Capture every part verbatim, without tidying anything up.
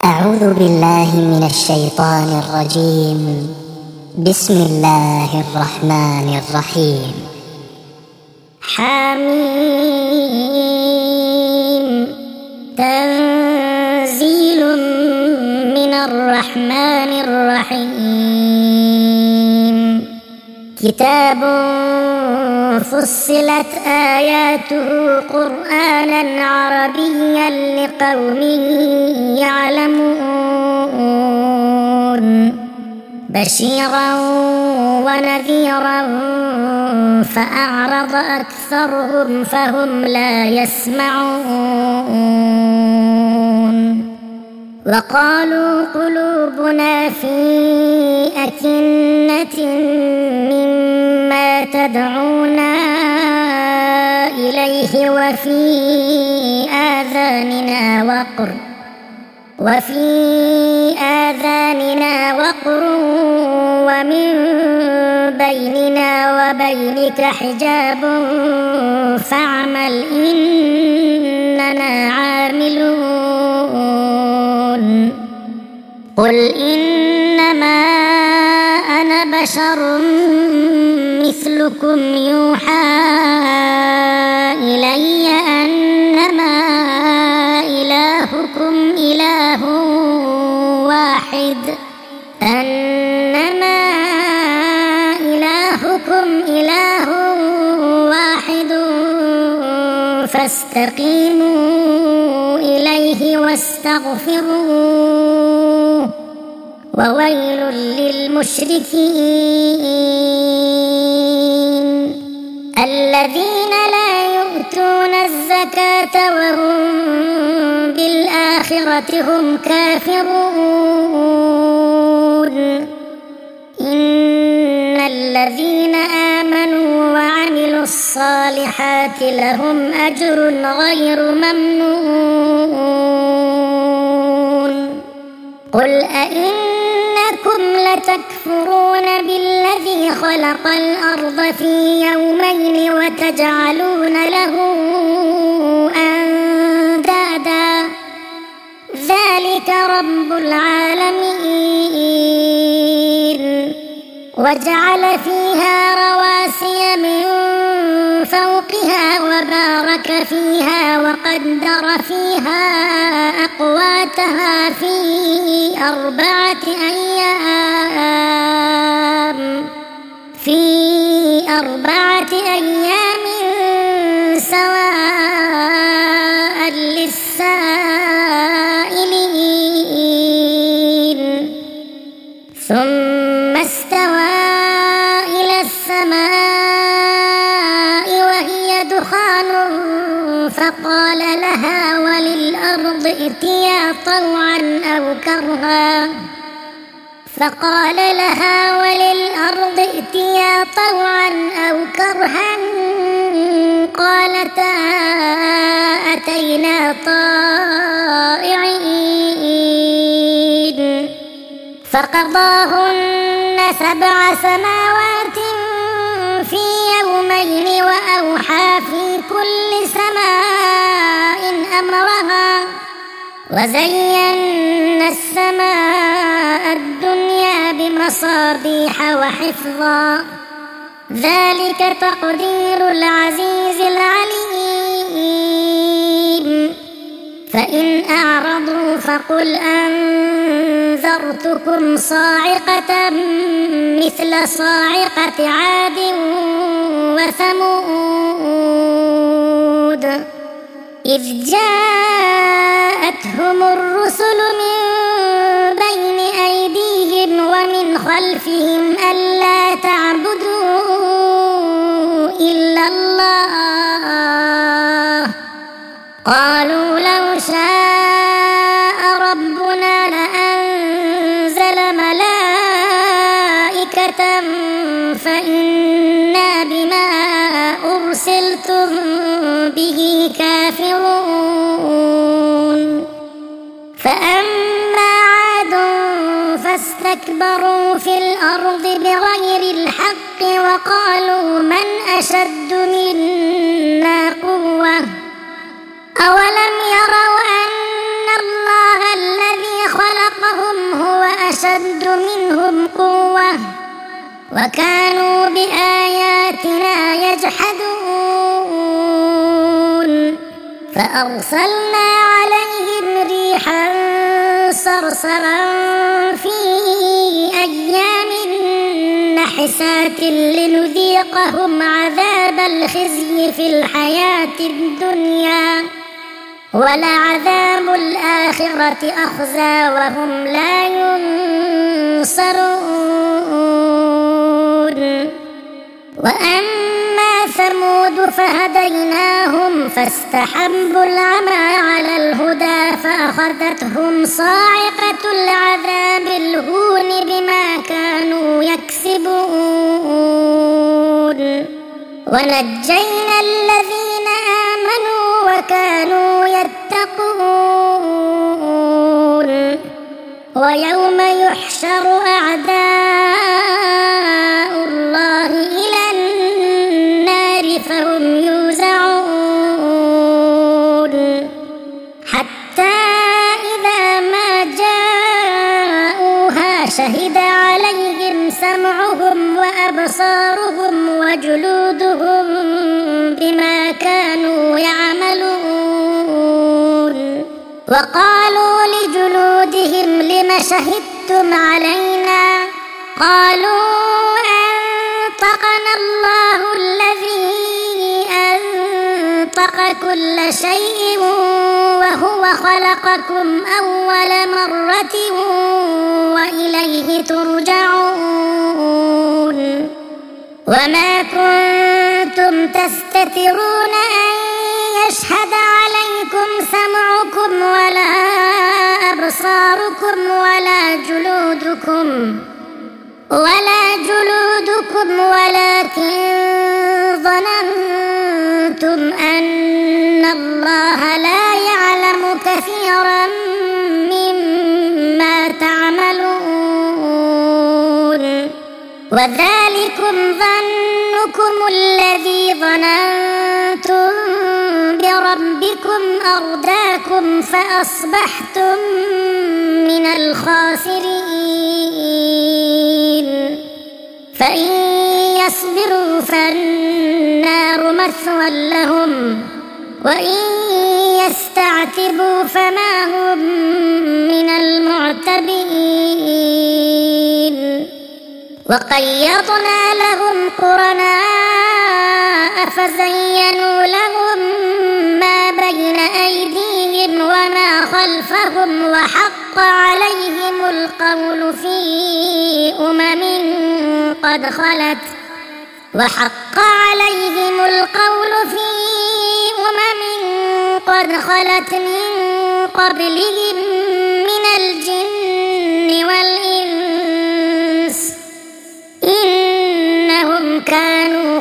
أعوذ بالله من الشيطان الرجيم. بسم الله الرحمن الرحيم. حميم. تنزيل من الرحمن الرحيم. كتاب فصلت آياته قرآنا عربيا لقوم يعلمون. بشيرا ونذيرا فأعرض أكثرهم فهم لا يسمعون. وقالوا قلوبنا في أكنة مما تدعونا إليه وفي آذاننا وقر وفي آذاننا وقر ومن بيننا وبينك حجاب فاعمل إننا عاملون. قل إنما أنا بشر مثلكم يوحى إلي أنما إلهكم إله واحد أنما إلهكم إله واحد فاستقيموا إليه واستغفروه وويل للمشركين الذين لا يؤتون الزكاة وهم بالآخرة هم كافرون. إن الذين آمنوا وعملوا الصالحات لهم أجر غير ممنون. قل أئنكم لتكفرون بالذي خلق الأرض في يومين وتجعلون له أندادا ذلك رب العالمين. وجعل فيها رواسي من فوقها وبارك فيها وقدر فيها أقواتها في أربعة أيام في أربعة أيام سواء للسائلين. ثم استوى إلى السماء وهي دخان فقال لها وللأرض ائتيا طوعا أو كرها فقال لها وللأرض ائتيا طوعا أو كرها قالتا أتينا طائعين. فقضاهن سبع سماوات في يومين وأوحى في كل سماء أمرها وزينا السماء الدنيا بمصابيح وحفظا ذلك تقدير العزيز العليم. فإن أعرضوا فقل أنذرتكم صاعقة مثل صاعقة عاد وثمود إذ جاءتهم الرسل من بين أيديهم ومن خلفهم ألا تعبدوا إلا الله قالوا لو شاء ربنا لأنزل ملائكة فإنا بما أرسلتم به كافرون. فأما عاد فاستكبروا في الأرض بغير الحق وقالوا من أشد منا قوة أولم يروا أن الله الذي خلق أشد منهم قوة وكانوا بآياتنا يجحدون فأرسلنا عليهم ريحا صرصرا في أيام نحسات لنذيقهم عذاب الخزي في الحياة الدنيا ولعذاب الآخرة أخزى وهم لا ينصرون وأما ثمود فهديناهم فاستحبوا العمى على الهدى فأخذتهم صاعقة العذاب الهون بما كانوا يكسبون ونجينا الذين آمنوا وكانوا يتقون ويوم يحشر أعداء الله إلى النار فهم يوزعون حتى إذا ما جاءوها شهد عليهم سمعهم وأبصارهم وجلودهم بما كانوا يعملون وقالوا لجلودهم لم شهدتم علينا قالوا أنطقنا الله الذي أنطق كل شيء وهو خلقكم أول مرة وإليه ترجعون وما كنتم تستترون أن يشهد عليكم سمعكم ولا أبصاركم ولا جلودكم ولا جلودكم ولكن ظننتم أن الله لا يعلم كثيرا مما تعملون وذلكم ظنكم الذي ظننتم بربكم أرداكم فأصبحتم من الخاسرين فإن يصبروا فالنار مثوى لهم وإن يستعتبوا فما هم من المعتبين وقيضنا لهم قرناء فزينوا لهم ما بين أيديهم وما خلفهم وحق عليهم القول في أمم قد خلت وحق عليهم القول في أمم قد خلت من قبلهم من الجن والإنس إنهم كانوا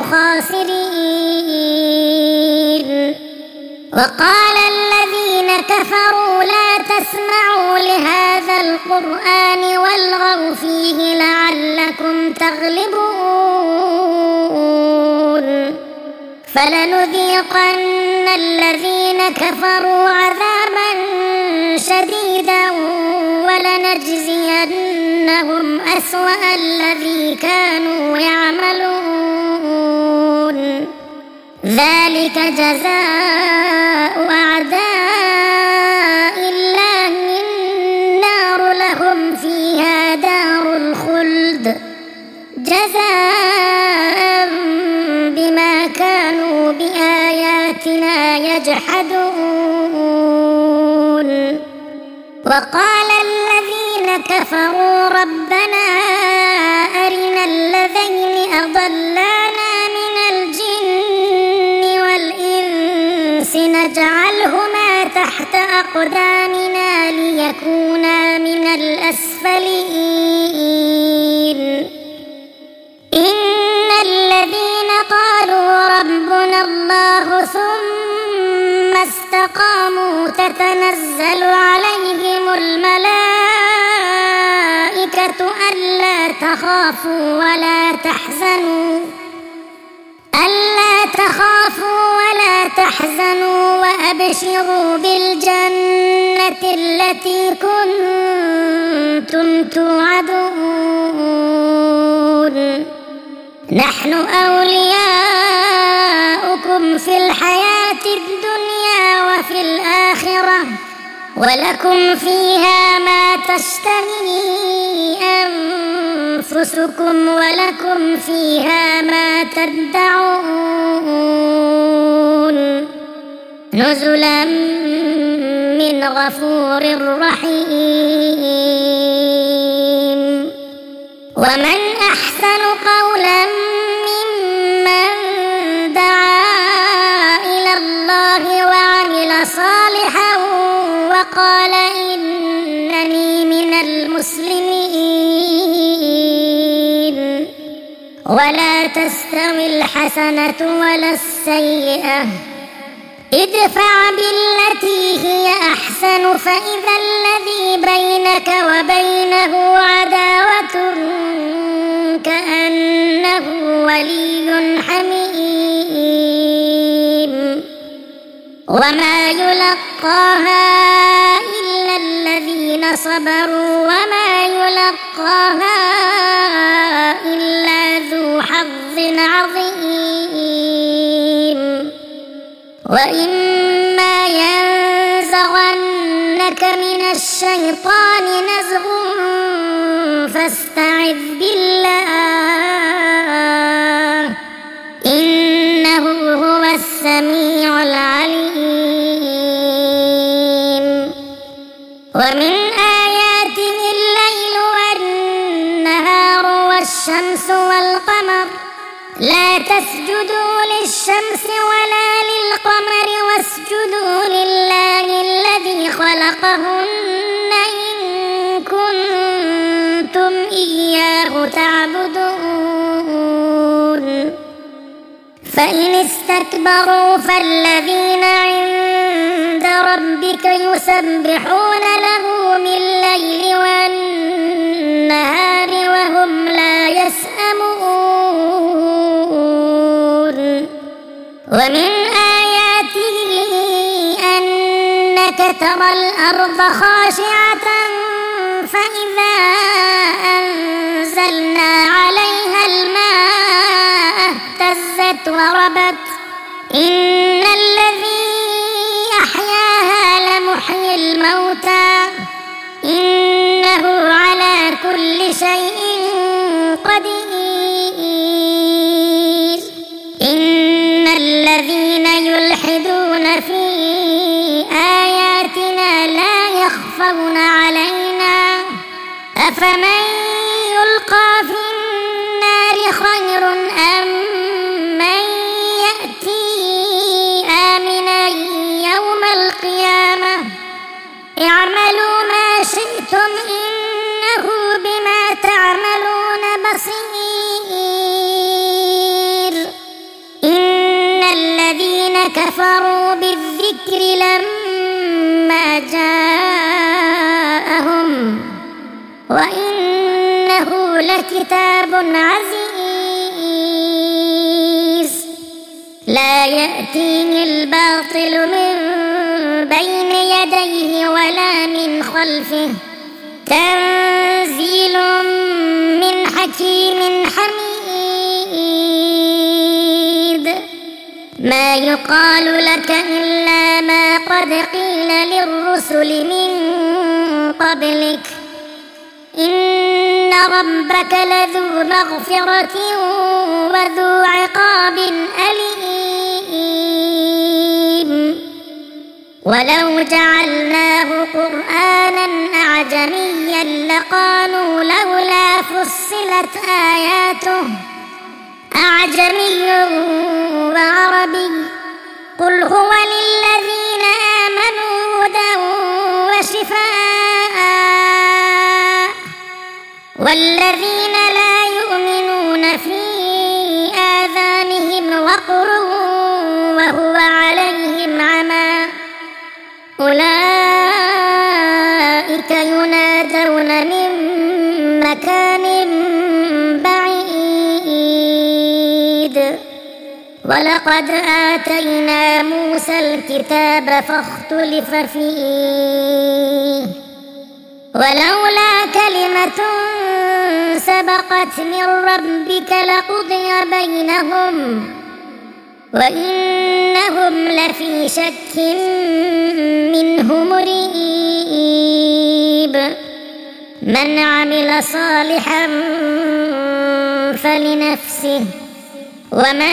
خاسرين وقال الذين كفروا لا تسمعوا لهذا القرآن والغوا فيه لعلكم تغلبون فلنذيقن الذين كفروا عذابا شديدا ولنجزينهم أسوأ الذي كانوا يعملون ذلك جزاء أعداء الله النار لهم فيها دار الخلد جزاء بما كانوا بآياتنا يجحدون وقال الذين كفروا ربنا أرنا الذين أضلانا من الجن والإنس نجعلهما تحت أقدامنا ليكونا من الأسفلين إن الذين قالوا ربنا الله ثم استقاموا تتنزل عليهم الملائكة ألا تخافوا ولا تحزنوا ألا تخافوا ولا تحزنوا وأبشروا بالجنة التي كنتم كنتم توعدون نحن أولياؤكم في الحياة الدنيا وفي الآخرة ولكم فيها ما تشتهي أنفسكم ولكم فيها ما تدعون نزلا من غفور رحيم ومن أحسن قولا ممن دعا إلى الله وعمل صالحا وقال إنني من المسلمين ولا تستوي الحسنة ولا السيئة ادفع بالتي هي أحسن فإذا الذي بينك وبينه عداوة كأنه ولي حميم وما يلقاها إلا الذين صبروا وما يلقاها إلا ذو حظ عظيم وإما ينزغنك من الشيطان نزغ فاستعذ بالله إنه هو السميع العليم ومن آياته الليل والنهار والشمس والقمر لا تسجدوا للشمس ولا للقمر واسجدوا لله الذي خلقهن إن كنتم إياه تعبدون فإن استكبروا فالذين عند ربك يسبحون له بالليل والنهار وهم لا يسأمون ومن آياته أنك ترى الأرض خاشعة فإذا أنزلنا عليها الماء اهتزت وربت إن الذي أحياها لمحيي الموتى إنه على كل شيء قدير إن الذين يلحدون في آياتنا لا يخفون علينا أفمن يلقى في النار خير أم من يأتي آمنا يوم القيامة اعملوا ما شئتم إنه بما تعملون بصير إن الذين كفروا بالذكر لما جاءهم وإنه لكتاب عزيز لا يأتيه الباطل من بين يديه ولا من خلفه تنزيل من حكيم حميد ما يقال لك إلا ما قد قيل للرسل من قبلك إن ربك لذو مغفرة وذو عقاب أليم ولو جعلناه قرآنا أعجميا لقالوا لولا فصلت آياته أعجمي وعربي قل هو للذين آمنوا هدى وشفاء والذين لا يؤمنون في آذانهم وقر وهو عليهم عمى أولئك ينادون من مكان بعيد ولقد آتينا موسى الكتاب فاختلف فيه ولولا كلمة كلمة سبقت من ربك لقضي بينهم وإنهم لفي شك منه مريب من عمل صالحا فلنفسه ومن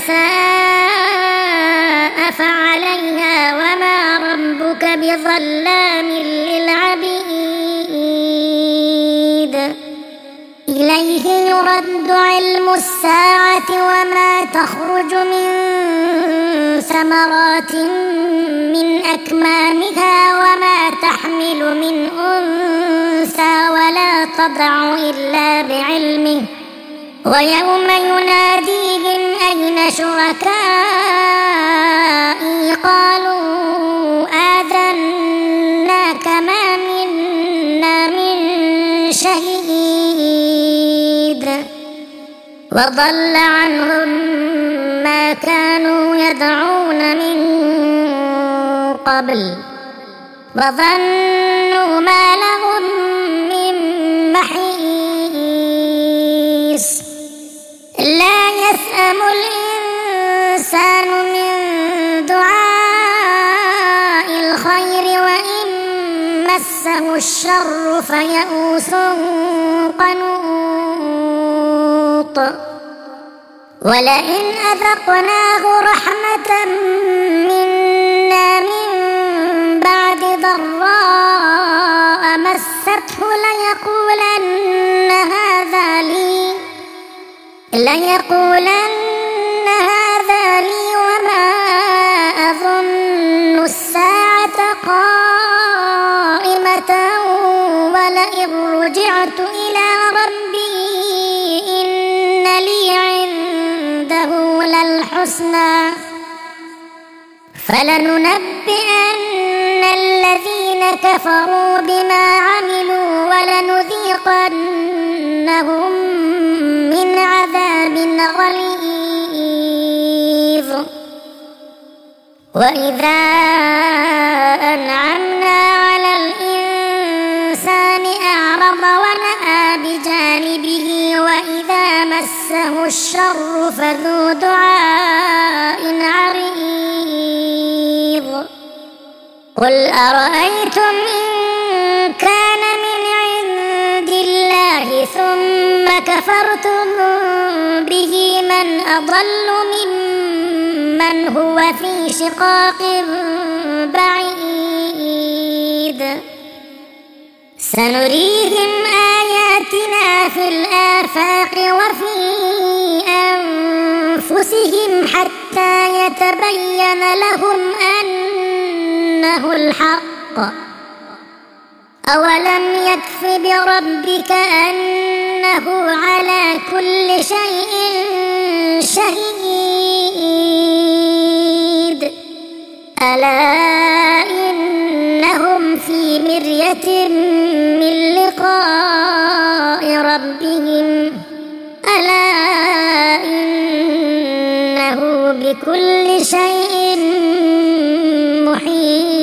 أساء فعليها وما ربك بظلام للعبيد إليه يرد علم الساعة وما تخرج من ثمرات من أكمامها وما تحمل من أنثى ولا تضع إلا بعلمه ويوم يناديهم أين شركائي قالوا آذناك ما منا من شهيد وضل عنهم ما كانوا يدعون من قبل وظنوا ما لهم من محيص لا يسأم الإنسان من دعاء الخير وإن مسه الشر فيئوس قنوط ولئن أذقناه رحمة منا من بعد ضراء مسته ليقولن هذا لي ليقولن هذا لي وما أظن الساعة قائمة ولئن رجعت إلى ربي إن لي عنده للحسنى فلننبئن الذين كفروا بما عملوا ولنذيقنهم من عذاب غليظ وإذا أنعمنا على الإنسان أعرض ونأى بجانبه وإذا مسه الشر فذو دعاء عريض قل أرأيتم إن كان من عند الله ثم كفرتم به من أضل ممن هو في شقاق بعيد سنريهم آياتنا في الآفاق وفي أنفسهم حتى يتبين لهم أنه الحق أولم يكف بربك أنه على كل شيء شهيد ألا إنهم في مرية من لقاء ربهم ألا إنه بكل شيء محيط